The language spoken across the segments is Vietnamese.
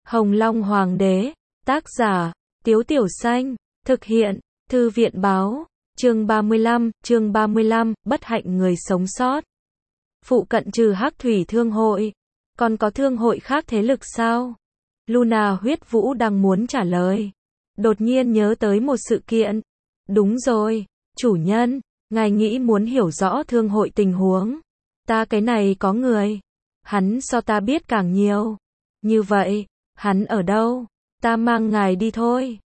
Hồng Long Hoàng đế, tác giả, Tiếu Tiểu Xanh, thực hiện, Thư viện báo, chương 35, bất hạnh người sống sót. Phụ cận trừ Hắc Thủy Thương hội, còn có thương hội khác thế lực sao? Luna Huyết Vũ đang muốn trả lời. Đột nhiên nhớ tới một sự kiện. Đúng rồi, chủ nhân, ngài nghĩ muốn hiểu rõ thương hội tình huống. Ta cái này có người. Hắn so ta biết càng nhiều. Như vậy, hắn ở đâu? Ta mang ngài đi thôi.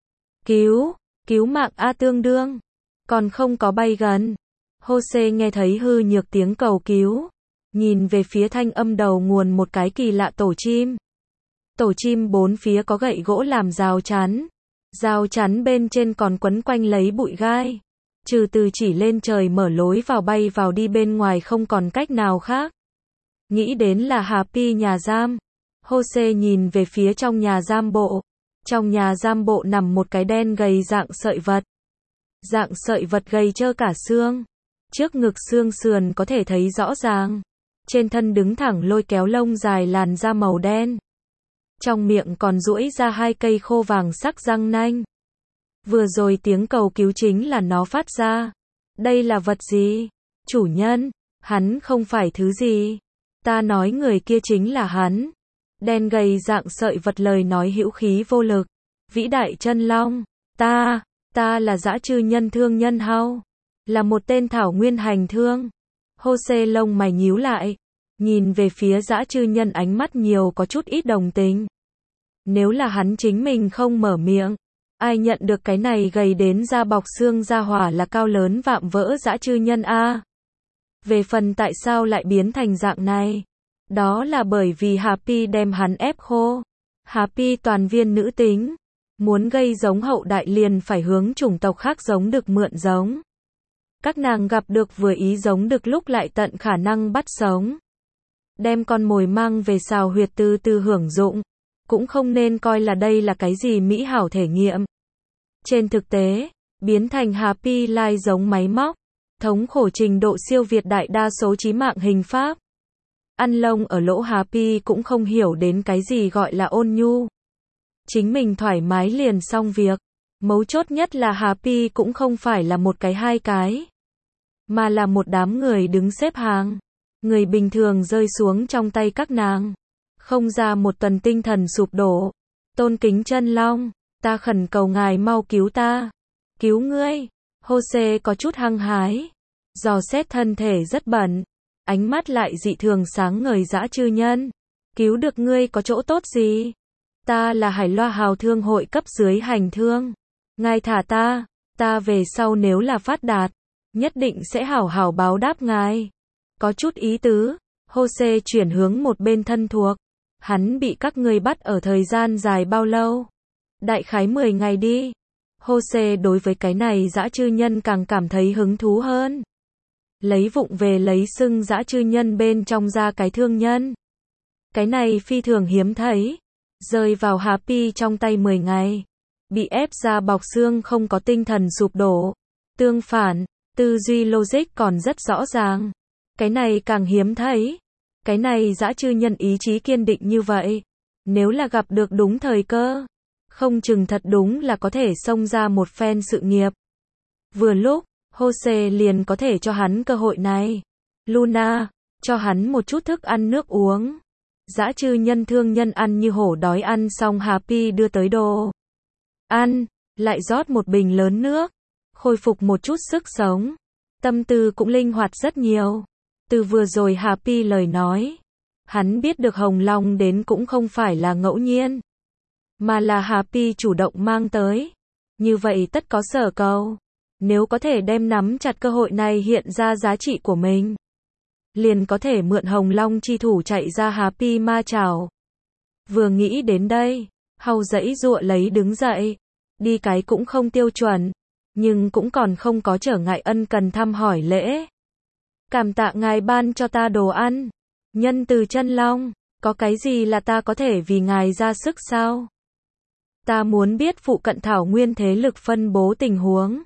Cứu mạng A tương đương. Còn không có bay gần. Jose nghe thấy hư nhược tiếng cầu cứu. Nhìn về phía thanh âm đầu nguồn một cái kỳ lạ tổ chim. Tổ chim bốn phía có gậy gỗ làm rào chắn. Rào chắn bên trên còn quấn quanh lấy bụi gai. Trừ từ chỉ lên trời mở lối vào bay vào đi bên ngoài không còn cách nào khác. Nghĩ đến là Happy nhà giam. Jose nhìn về phía trong nhà giam bộ. Trong nhà giam bộ nằm một cái đen gầy dạng sợi vật. Dạng sợi vật gầy trơ cả xương. Trước ngực xương sườn có thể thấy rõ ràng. Trên thân đứng thẳng lôi kéo lông dài làn da màu đen. Trong miệng còn duỗi ra hai cây khô vàng sắc răng nanh. Vừa rồi tiếng cầu cứu chính là nó phát ra. Đây là vật gì? Chủ nhân, hắn không phải thứ gì. Ta nói người kia chính là hắn. Đen gầy dạng sợi vật lời nói hữu khí vô lực. Vĩ đại chân long, ta là dã trư nhân thương nhân hao. Là một tên thảo nguyên hành thương. Jose lông mày nhíu lại. Nhìn về phía dã trư nhân ánh mắt nhiều có chút ít đồng tình. Nếu là hắn chính mình không mở miệng. Ai nhận được cái này gầy đến da bọc xương da hỏa là cao lớn vạm vỡ dã trư nhân a. Về phần tại sao lại biến thành dạng này. Đó là bởi vì Happy đem hắn ép khô. Happy toàn viên nữ tính. Muốn gây giống hậu đại liền phải hướng chủng tộc khác giống được mượn giống. Các nàng gặp được vừa ý giống được lúc lại tận khả năng bắt sống. Đem con mồi mang về xào huyệt từ từ hưởng dụng. Cũng không nên coi là đây là cái gì mỹ hảo thể nghiệm. Trên thực tế, biến thành Happy lai giống máy móc. Thống khổ trình độ siêu việt đại đa số chí mạng hình pháp. Ăn lông ở lỗ Happy cũng không hiểu đến cái gì gọi là ôn nhu. Chính mình thoải mái liền xong việc. Mấu chốt nhất là Happy cũng không phải là một cái hai cái. Mà là một đám người đứng xếp hàng. Người bình thường rơi xuống trong tay các nàng. Không ra một tuần tinh thần sụp đổ. Tôn kính chân long, ta khẩn cầu ngài mau cứu ta. Cứu ngươi. Jose có chút hăng hái. Dò xét thân thể rất bẩn. Ánh mắt lại dị thường sáng ngời dã trư nhân. Cứu được ngươi có chỗ tốt gì? Ta là Hải Loa Hào thương hội cấp dưới hành thương. Ngài thả ta về sau nếu là phát đạt. Nhất định sẽ hảo hảo báo đáp ngài. Có chút ý tứ. Jose chuyển hướng một bên thân thuộc. Hắn bị các ngươi bắt ở thời gian dài bao lâu? Đại khái 10 ngày đi. Jose đối với cái này dã trư nhân càng cảm thấy hứng thú hơn. Lấy vụng về lấy xưng dã trư nhân bên trong ra cái thương nhân. Cái này phi thường hiếm thấy. Rơi vào Happy trong tay 10 ngày. Bị ép ra bọc xương không có tinh thần sụp đổ. Tương phản, tư duy logic còn rất rõ ràng. Cái này càng hiếm thấy. Cái này dã trư nhân ý chí kiên định như vậy. Nếu là gặp được đúng thời cơ. Không chừng thật đúng là có thể xông ra một phen sự nghiệp. Vừa lúc, Jose liền có thể cho hắn cơ hội này. Luna, cho hắn một chút thức ăn nước uống. Dã trư nhân thương nhân ăn như hổ đói ăn xong Happy đưa tới đồ. Ăn, lại rót một bình lớn nước. Khôi phục một chút sức sống. Tâm tư cũng linh hoạt rất nhiều. Từ vừa rồi Happy lời nói. Hắn biết được Hồng Long đến cũng không phải là ngẫu nhiên. Mà là Happy chủ động mang tới. Như vậy tất có sở cầu. Nếu có thể đem nắm chặt cơ hội này hiện ra giá trị của mình. Liền có thể mượn Hồng Long chi thủ chạy ra Happy ma chảo. Vừa nghĩ đến đây. Hầu dãy dụa lấy đứng dậy. Đi cái cũng không tiêu chuẩn. Nhưng cũng còn không có trở ngại ân cần thăm hỏi lễ. Cảm tạ ngài ban cho ta đồ ăn. Nhân từ chân long. Có cái gì là ta có thể vì ngài ra sức sao? Ta muốn biết phụ cận thảo nguyên thế lực phân bố tình huống.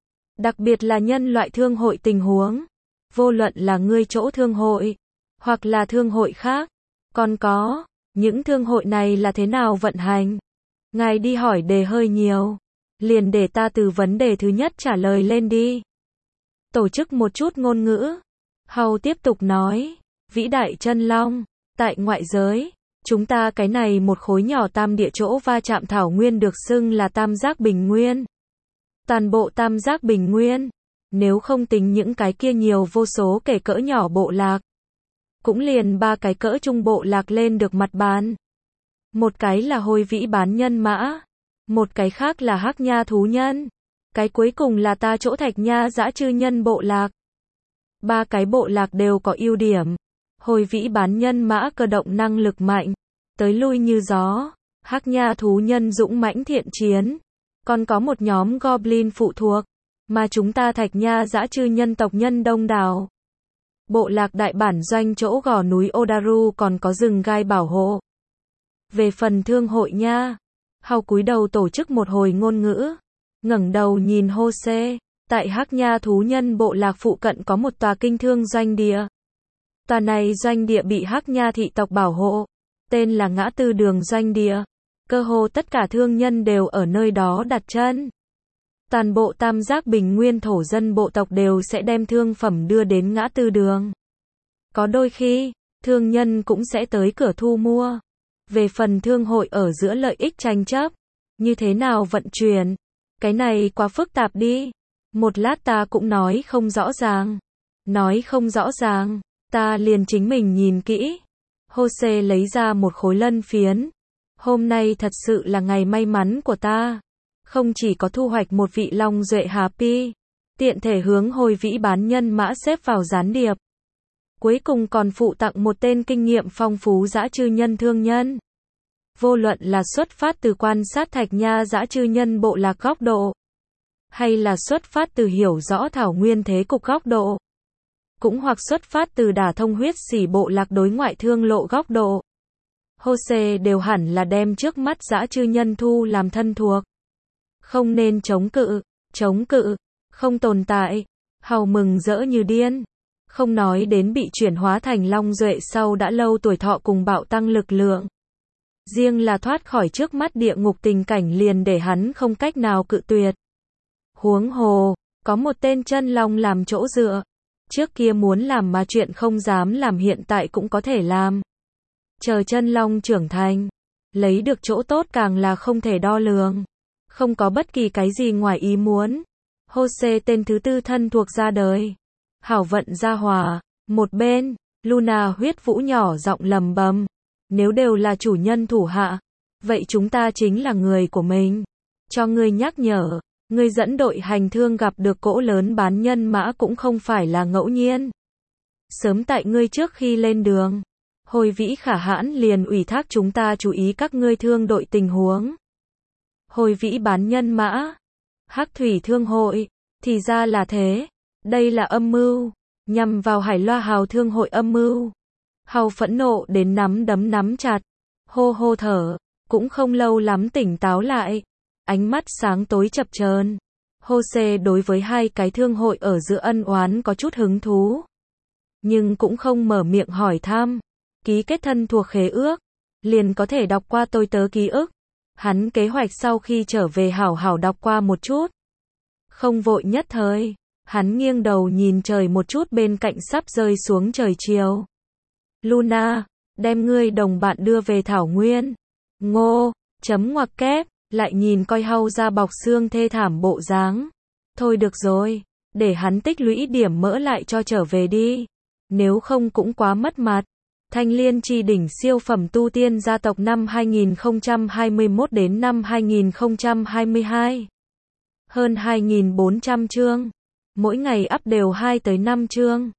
Đặc biệt là nhân loại thương hội tình huống. Vô luận là ngươi chỗ thương hội. Hoặc là thương hội khác. Còn có. Những thương hội này là thế nào vận hành? Ngài đi hỏi đề hơi nhiều. Liền để ta từ vấn đề thứ nhất trả lời lên đi. Tổ chức một chút ngôn ngữ. Hầu tiếp tục nói. Vĩ đại chân long. Tại ngoại giới, chúng ta cái này một khối nhỏ tam địa chỗ va chạm thảo nguyên được xưng là tam giác bình nguyên. Toàn bộ tam giác bình nguyên, nếu không tính những cái kia nhiều vô số kể cỡ nhỏ bộ lạc, cũng liền 3 cái cỡ trung bộ lạc lên được mặt bàn. Một cái là Hôi Vĩ bán nhân mã, một cái khác là Hắc Nha thú nhân, cái cuối cùng là ta chỗ Thạch Nha dã chư nhân bộ lạc. 3 cái bộ lạc đều có ưu điểm. Hôi Vĩ bán nhân mã cơ động năng lực mạnh, tới lui như gió. Hắc Nha thú nhân dũng mãnh thiện chiến, còn có một nhóm goblin phụ thuộc, mà chúng ta Thạch Nha dã chư nhân tộc nhân đông đảo. Bộ lạc đại bản doanh chỗ gò núi Odaru còn có rừng gai bảo hộ. Về phần thương hội nha, Hầu cúi đầu tổ chức một hồi ngôn ngữ, ngẩng đầu nhìn Hô-xê, tại Hắc Nha thú nhân bộ lạc phụ cận có một tòa kinh thương doanh địa. Tòa này doanh địa bị Hắc Nha thị tộc bảo hộ, tên là Ngã Tư Đường doanh địa. Cơ hồ tất cả thương nhân đều ở nơi đó đặt chân. Toàn bộ tam giác bình nguyên thổ dân bộ tộc đều sẽ đem thương phẩm đưa đến Ngã Tư Đường. Có đôi khi, thương nhân cũng sẽ tới cửa thu mua. Về phần thương hội ở giữa lợi ích tranh chấp, như thế nào vận chuyển, cái này quá phức tạp đi. Một lát ta cũng nói không rõ ràng. Nói không rõ ràng, ta liền chính mình nhìn kỹ. Hô-xê lấy ra một khối lân phiến. Hôm nay thật sự là ngày may mắn của ta. Không chỉ có thu hoạch một vị long duệ happy, tiện thể hướng Hôi Vĩ bán nhân mã xếp vào gián điệp. Cuối cùng còn phụ tặng một tên kinh nghiệm phong phú dã chư nhân thương nhân. Vô luận là xuất phát từ quan sát Thạch Nha dã chư nhân bộ lạc góc độ, hay là xuất phát từ hiểu rõ thảo nguyên thế cục góc độ, cũng hoặc xuất phát từ đả thông huyết sỉ bộ lạc đối ngoại thương lộ góc độ, Hô-xê đều hẳn là đem trước mắt dã chư nhân thu làm thân thuộc. Không nên chống cự, không tồn tại. Hầu mừng rỡ như điên. Không nói đến bị chuyển hóa thành long duệ sau đã lâu tuổi thọ cùng bạo tăng lực lượng. Riêng là thoát khỏi trước mắt địa ngục tình cảnh liền để hắn không cách nào cự tuyệt. Huống hồ, có một tên chân long làm chỗ dựa. Trước kia muốn làm mà chuyện không dám làm hiện tại cũng có thể làm. Chờ chân long trưởng thành, lấy được chỗ tốt càng là không thể đo lường. Không có bất kỳ cái gì ngoài ý muốn. Hô-xê tên thứ 4 thân thuộc ra đời. Hảo vận gia hòa. Một bên, Luna huyết vũ nhỏ giọng lầm bầm. Nếu đều là chủ nhân thủ hạ, vậy chúng ta chính là người của mình. Cho ngươi nhắc nhở, ngươi dẫn đội hành thương gặp được cỗ lớn bán nhân mã cũng không phải là ngẫu nhiên. Sớm tại ngươi trước khi lên đường, Hôi Vĩ Khả Hãn liền ủy thác chúng ta chú ý các ngươi thương đội tình huống. Hôi Vĩ bán nhân mã, Hắc Thủy thương hội, thì ra là thế. Đây là âm mưu, nhằm vào Hải Loa Hào thương hội âm mưu. Hầu phẫn nộ đến nắm đấm nắm chặt, hô hô thở, cũng không lâu lắm tỉnh táo lại. Ánh mắt sáng tối chập chờn. Hô-xê đối với hai cái thương hội ở giữa ân oán có chút hứng thú, nhưng cũng không mở miệng hỏi thăm. Ký kết thân thuộc khế ước, liền có thể đọc qua tôi tớ ký ức. Hắn kế hoạch sau khi trở về hảo hảo đọc qua một chút. Không vội nhất thời, hắn nghiêng đầu nhìn trời một chút bên cạnh sắp rơi xuống trời chiều. Luna, đem ngươi đồng bạn đưa về thảo nguyên. Ngô, chấm ngoặc kép, lại nhìn coi Hầu ra bọc xương thê thảm bộ dáng. Thôi được rồi, để hắn tích lũy điểm mỡ lại cho trở về đi. Nếu không cũng quá mất mặt. Thanh Liên Chi đỉnh siêu phẩm tu tiên gia tộc năm 2021 đến năm 2022. Hơn 2.400 chương. Mỗi ngày up đều 2 tới 5 chương.